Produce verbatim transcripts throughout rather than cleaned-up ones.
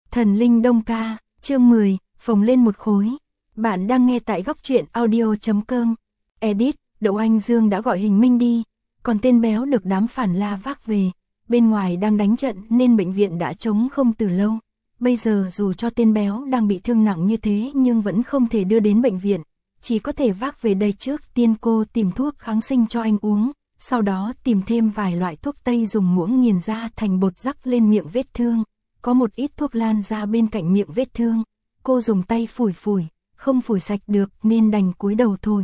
Thần linh Đông Ca, chương mười, phồng lên một khối. Bạn đang nghe tại góc truyện audio chấm com. Edit, Đậu Anh Dương đã gọi Hình Minh đi, còn tên béo được đám phản la vác về. Bên ngoài đang đánh trận nên bệnh viện đã trống không từ lâu. Bây giờ dù cho tên béo đang bị thương nặng như thế nhưng vẫn không thể đưa đến bệnh viện. Chỉ có thể vác về đây trước tiên cô tìm thuốc kháng sinh cho anh uống. Sau đó tìm thêm vài loại thuốc tây dùng muỗng nghiền ra thành bột rắc lên miệng vết thương. Có một ít thuốc lan ra bên cạnh miệng vết thương. Cô dùng tay phủi phủi, không phủi sạch được nên đành cúi đầu thôi.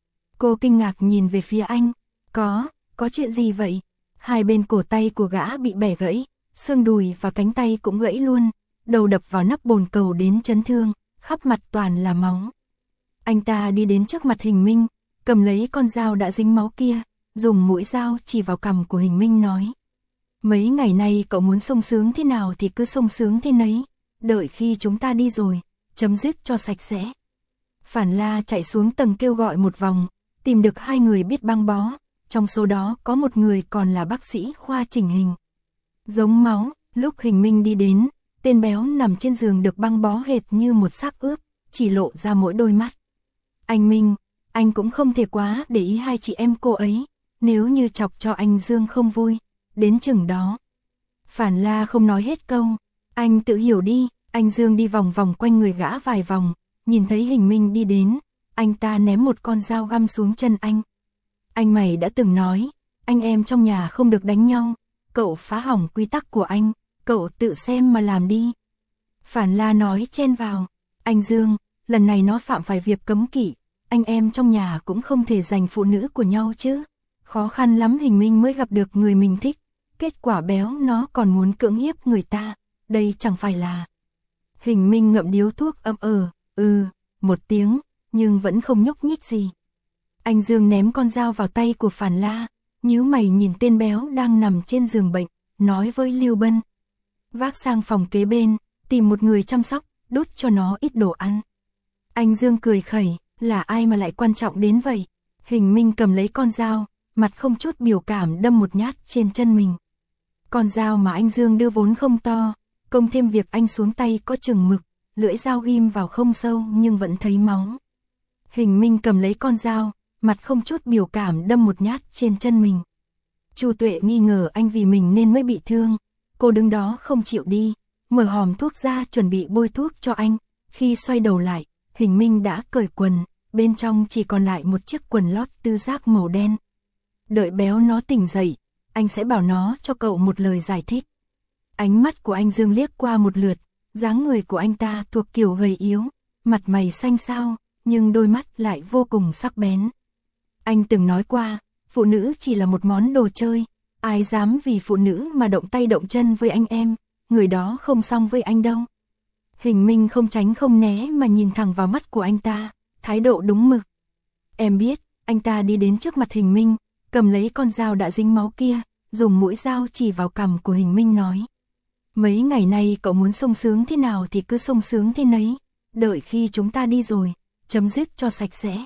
Cô kinh ngạc nhìn về phía anh. Có, có chuyện gì vậy? Hai bên cổ tay của gã bị bẻ gãy, xương đùi và cánh tay cũng gãy luôn. Đầu đập vào nắp bồn cầu đến chấn thương, khắp mặt toàn là máu. Anh ta đi đến trước mặt Hình Minh, cầm lấy con dao đã dính máu kia, dùng mũi dao chỉ vào cằm của Hình Minh nói. Mấy ngày nay cậu muốn sung sướng thế nào thì cứ sung sướng thế nấy, đợi khi chúng ta đi rồi, chấm dứt cho sạch sẽ. Phản La chạy xuống tầng kêu gọi một vòng, tìm được hai người biết băng bó, trong số đó có một người còn là bác sĩ khoa chỉnh hình. Giống máu, lúc Hình Minh đi đến, tên béo nằm trên giường được băng bó hệt như một xác ướp, chỉ lộ ra mỗi đôi mắt. Anh Minh, anh cũng không thể quá để ý hai chị em cô ấy, nếu như chọc cho anh Dương không vui, đến chừng đó. Phản La không nói hết câu, anh tự hiểu đi. Anh Dương đi vòng vòng quanh người gã vài vòng, nhìn thấy Hình Minh đi đến, anh ta ném một con dao găm xuống chân anh. Anh mày đã từng nói, anh em trong nhà không được đánh nhau, cậu phá hỏng quy tắc của anh, cậu tự xem mà làm đi. Phản La nói chen vào, anh Dương, lần này nó phạm phải việc cấm kỵ, anh em trong nhà cũng không thể giành phụ nữ của nhau chứ. Khó khăn lắm Hình Minh mới gặp được người mình thích, kết quả béo nó còn muốn cưỡng hiếp người ta, đây chẳng phải là... Hình Minh ngậm điếu thuốc ậm ờ, ừ, một tiếng, nhưng vẫn không nhúc nhích gì. Anh Dương ném con dao vào tay của Phản La, nhíu mày nhìn tên béo đang nằm trên giường bệnh, nói với Lưu Bân. Vác sang phòng kế bên, tìm một người chăm sóc, đút cho nó ít đồ ăn. Anh Dương cười khẩy, là ai mà lại quan trọng đến vậy? Hình Minh cầm lấy con dao, mặt không chút biểu cảm đâm một nhát trên chân mình. Con dao mà anh Dương đưa vốn không to, công thêm việc anh xuống tay có chừng mực, lưỡi dao ghim vào không sâu nhưng vẫn thấy máu. Hình Minh cầm lấy con dao, mặt không chút biểu cảm đâm một nhát trên chân mình. Chu Tuệ nghi ngờ anh vì mình nên mới bị thương, cô đứng đó không chịu đi, mở hòm thuốc ra chuẩn bị bôi thuốc cho anh. Khi xoay đầu lại, Hình Minh đã cởi quần, bên trong chỉ còn lại một chiếc quần lót tư giác màu đen. Đợi béo nó tỉnh dậy, anh sẽ bảo nó cho cậu một lời giải thích. Ánh mắt của anh Dương liếc qua một lượt, dáng người của anh ta thuộc kiểu gầy yếu, mặt mày xanh xao, nhưng đôi mắt lại vô cùng sắc bén. Anh từng nói qua, phụ nữ chỉ là một món đồ chơi, ai dám vì phụ nữ mà động tay động chân với anh em, người đó không xong với anh đâu. Hình Minh không tránh không né mà nhìn thẳng vào mắt của anh ta, thái độ đúng mực. Em biết, anh ta đi đến trước mặt Hình Minh, cầm lấy con dao đã dính máu kia, dùng mũi dao chỉ vào cằm của Hình Minh nói. Mấy ngày nay cậu muốn sung sướng thế nào thì cứ sung sướng thế nấy, đợi khi chúng ta đi rồi, chấm dứt cho sạch sẽ.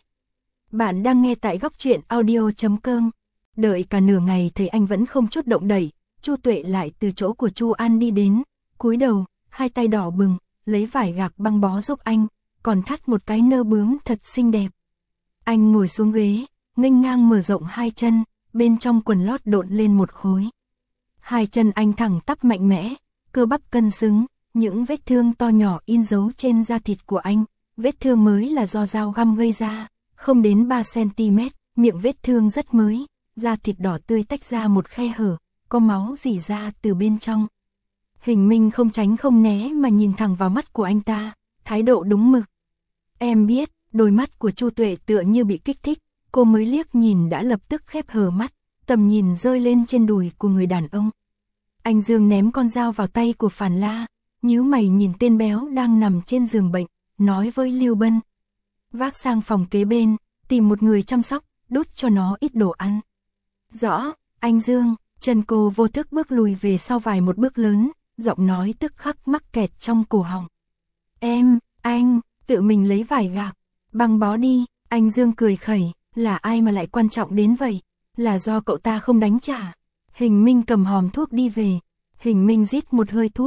Bạn đang nghe tại góc truyện audio chấm com. Đợi cả nửa ngày thấy anh vẫn không chút động đậy, Chu Tuệ lại từ chỗ của Chu An đi đến, cúi đầu, hai tay đỏ bừng, lấy vải gạc băng bó giúp anh, còn thắt một cái nơ bướm thật xinh đẹp. Anh ngồi xuống ghế, nghênh ngang mở rộng hai chân, bên trong quần lót độn lên một khối. Hai chân anh thẳng tắp mạnh mẽ, cơ bắp cân xứng, những vết thương to nhỏ in dấu trên da thịt của anh, vết thương mới là do dao găm gây ra, không đến ba xăng-ti-mét, miệng vết thương rất mới, da thịt đỏ tươi tách ra một khe hở, có máu rỉ ra từ bên trong. Hình Minh không tránh không né mà nhìn thẳng vào mắt của anh ta, thái độ đúng mực. Em biết, đôi mắt của Chu Tuệ tựa như bị kích thích, cô mới liếc nhìn đã lập tức khép hờ mắt, tầm nhìn rơi lên trên đùi của người đàn ông. Anh Dương ném con dao vào tay của Phản La, nhíu mày nhìn tên béo đang nằm trên giường bệnh, nói với Lưu Bân. Vác sang phòng kế bên, tìm một người chăm sóc, đút cho nó ít đồ ăn. Rõ, anh Dương. Chân cô vô thức bước lùi về sau vài một bước lớn, giọng nói tức khắc mắc kẹt trong cổ họng. Em, anh, tự mình lấy vải gạc, băng bó đi. Anh Dương cười khẩy, là ai mà lại quan trọng đến vậy, là do cậu ta không đánh trả. Hình Minh cầm hòm thuốc đi về, Hình Minh rít một hơi thuốc,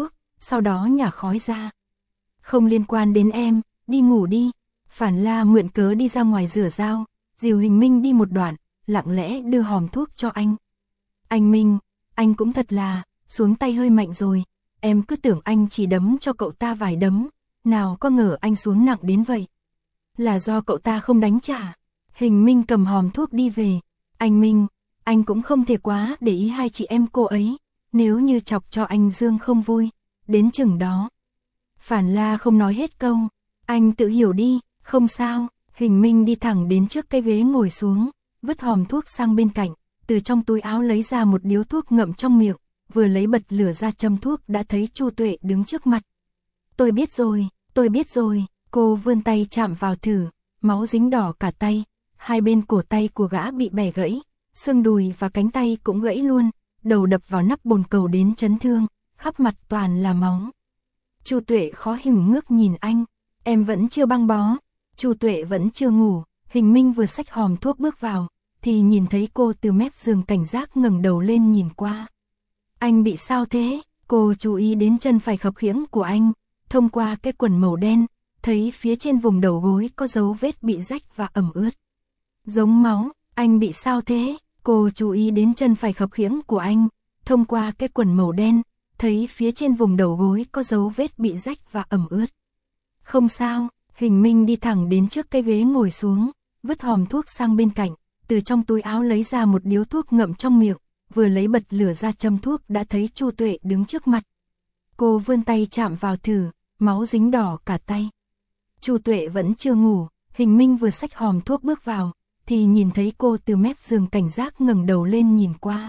sau đó nhả khói ra. Không liên quan đến em, đi ngủ đi. Phản La mượn cớ đi ra ngoài rửa dao, dìu Hình Minh đi một đoạn, lặng lẽ đưa hòm thuốc cho anh. Anh Minh, anh cũng thật là, xuống tay hơi mạnh rồi, em cứ tưởng anh chỉ đấm cho cậu ta vài đấm, nào có ngờ anh xuống nặng đến vậy. Là do cậu ta không đánh trả. Hình Minh cầm hòm thuốc đi về. Anh Minh, anh cũng không thể quá để ý hai chị em cô ấy, nếu như chọc cho anh Dương không vui, đến chừng đó. Phản La không nói hết câu, anh tự hiểu đi, không sao. Hình Minh đi thẳng đến trước cái ghế ngồi xuống, vứt hòm thuốc sang bên cạnh, từ trong túi áo lấy ra một điếu thuốc ngậm trong miệng, vừa lấy bật lửa ra châm thuốc đã thấy Chu Tuệ đứng trước mặt. Tôi biết rồi, tôi biết rồi, cô vươn tay chạm vào thử, máu dính đỏ cả tay, hai bên cổ tay của gã bị bẻ gãy, xương đùi và cánh tay cũng gãy luôn, đầu đập vào nắp bồn cầu đến chấn thương, khắp mặt toàn là máu. Chu Tuệ khó hiểu ngước nhìn anh, em vẫn chưa băng bó. Chu Tuệ vẫn chưa ngủ, Hình Minh vừa xách hòm thuốc bước vào, thì nhìn thấy cô từ mép giường cảnh giác ngẩng đầu lên nhìn qua. Anh bị sao thế? Cô chú ý đến chân phải khập khiễng của anh, thông qua cái quần màu đen, thấy phía trên vùng đầu gối có dấu vết bị rách và ẩm ướt. Giống máu, anh bị sao thế? Cô chú ý đến chân phải khập khiễng của anh, thông qua cái quần màu đen, thấy phía trên vùng đầu gối có dấu vết bị rách và ẩm ướt. Không sao. Hình Minh đi thẳng đến trước cái ghế ngồi xuống, vứt hòm thuốc sang bên cạnh, từ trong túi áo lấy ra một điếu thuốc ngậm trong miệng, vừa lấy bật lửa ra châm thuốc đã thấy Chu Tuệ đứng trước mặt. Cô vươn tay chạm vào thử, máu dính đỏ cả tay. Chu Tuệ vẫn chưa ngủ, Hình Minh vừa xách hòm thuốc bước vào, thì nhìn thấy cô từ mép giường cảnh giác ngẩng đầu lên nhìn qua.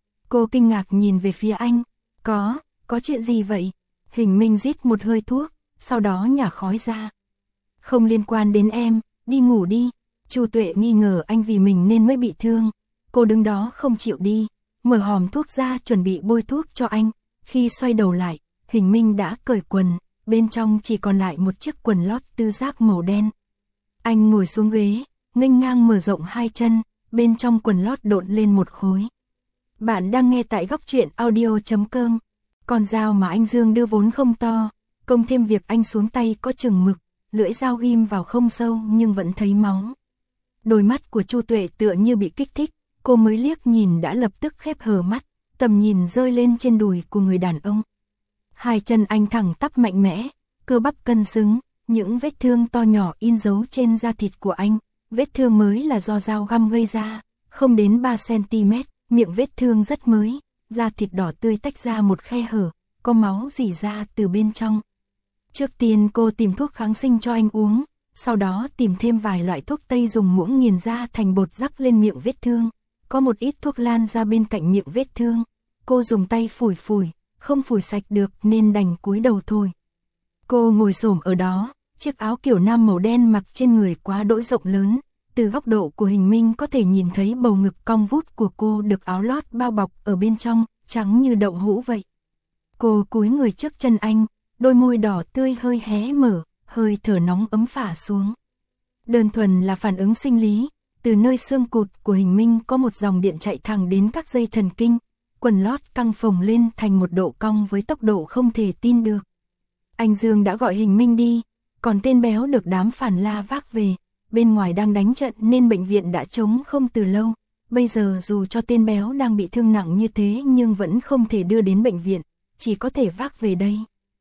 Cô kinh ngạc nhìn về phía anh, có, có chuyện gì vậy? Hình Minh rít một hơi thuốc, sau đó nhả khói ra. Không liên quan đến em, đi ngủ đi. Chu Tuệ nghi ngờ anh vì mình nên mới bị thương. Cô đứng đó không chịu đi, mở hòm thuốc ra chuẩn bị bôi thuốc cho anh. Khi xoay đầu lại, Hình Minh đã cởi quần, bên trong chỉ còn lại một chiếc quần lót tư giác màu đen. Anh ngồi xuống ghế, nghênh ngang mở rộng hai chân, bên trong quần lót độn lên một khối. Bạn đang nghe tại góc truyện audio chấm com. Con dao mà anh Dương đưa vốn không to, cộng thêm việc anh xuống tay có chừng mực. Lưỡi dao ghim vào không sâu nhưng vẫn thấy máu. Đôi mắt của Chu Tuệ tựa như bị kích thích, cô mới liếc nhìn đã lập tức khép hờ mắt, tầm nhìn rơi lên trên đùi của người đàn ông. Hai chân anh thẳng tắp mạnh mẽ, cơ bắp cân xứng, những vết thương to nhỏ in dấu trên da thịt của anh, vết thương mới là do dao găm gây ra, không đến ba xăng ti mét, miệng vết thương rất mới, da thịt đỏ tươi tách ra một khe hở, có máu rỉ ra từ bên trong. Trước tiên cô tìm thuốc kháng sinh cho anh uống, sau đó tìm thêm vài loại thuốc tây dùng muỗng nghiền ra thành bột rắc lên miệng vết thương. Có một ít thuốc lan ra bên cạnh miệng vết thương. Cô dùng tay phủi phủi, không phủi sạch được nên đành cúi đầu thôi. Cô ngồi xổm ở đó, chiếc áo kiểu nam màu đen mặc trên người quá đỗi rộng lớn. Từ góc độ của Hình Minh có thể nhìn thấy bầu ngực cong vút của cô được áo lót bao bọc ở bên trong, trắng như đậu hũ vậy. Cô cúi người trước chân anh. Đôi môi đỏ tươi hơi hé mở, hơi thở nóng ấm phả xuống. Đơn thuần là phản ứng sinh lý, từ nơi xương cụt của Hình Minh có một dòng điện chạy thẳng đến các dây thần kinh, quần lót căng phồng lên thành một độ cong với tốc độ không thể tin được. Anh Dương đã gọi Hình Minh đi, còn tên béo được đám Phản La vác về, bên ngoài đang đánh trận nên bệnh viện đã trống không từ lâu. Bây giờ dù cho tên béo đang bị thương nặng như thế nhưng vẫn không thể đưa đến bệnh viện, chỉ có thể vác về đây.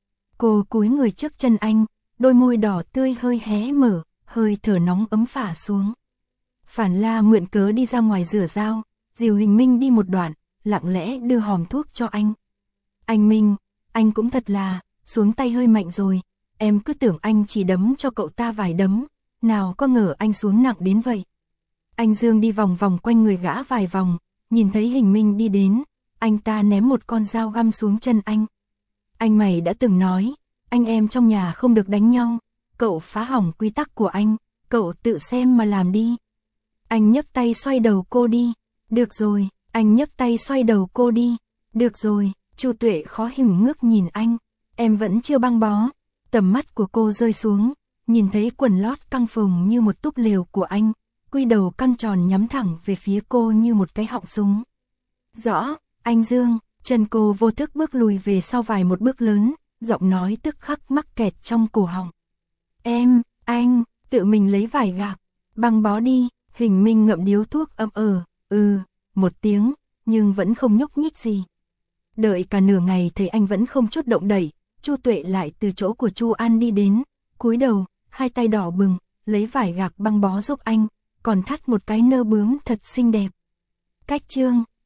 Cô cúi người trước chân anh, đôi môi đỏ tươi hơi hé mở, hơi thở nóng ấm phả xuống. Phản La mượn cớ đi ra ngoài rửa dao, dìu Hình Minh đi một đoạn, lặng lẽ đưa hòm thuốc cho anh. Anh Minh, anh cũng thật là, xuống tay hơi mạnh rồi, em cứ tưởng anh chỉ đấm cho cậu ta vài đấm, nào có ngờ anh xuống nặng đến vậy. Anh Dương đi vòng vòng quanh người gã vài vòng, nhìn thấy Hình Minh đi đến, anh ta ném một con dao găm xuống chân anh. Anh mày đã từng nói, anh em trong nhà không được đánh nhau, cậu phá hỏng quy tắc của anh, cậu tự xem mà làm đi. Anh nhấc tay xoay đầu cô đi, được rồi, anh nhấc tay xoay đầu cô đi, được rồi. Chu Tuệ khó hiểu ngước nhìn anh, em vẫn chưa băng bó. Tầm mắt của cô rơi xuống, nhìn thấy quần lót căng phồng như một túp lều của anh, quy đầu căng tròn nhắm thẳng về phía cô như một cái họng súng. Rõ, anh Dương. Chân cô vô thức bước lùi về sau vài một bước lớn, giọng nói tức khắc mắc kẹt trong cổ họng. Em, anh, tự mình lấy vải gạc, băng bó đi. Hình Minh ngậm điếu thuốc ậm ờ, ừ, một tiếng, nhưng vẫn không nhúc nhích gì. Đợi cả nửa ngày thấy anh vẫn không chút động đậy, Chu Tuệ lại từ chỗ của Chu An đi đến, cúi đầu, hai tay đỏ bừng, lấy vải gạc băng bó giúp anh, còn thắt một cái nơ bướm thật xinh đẹp. Cách chương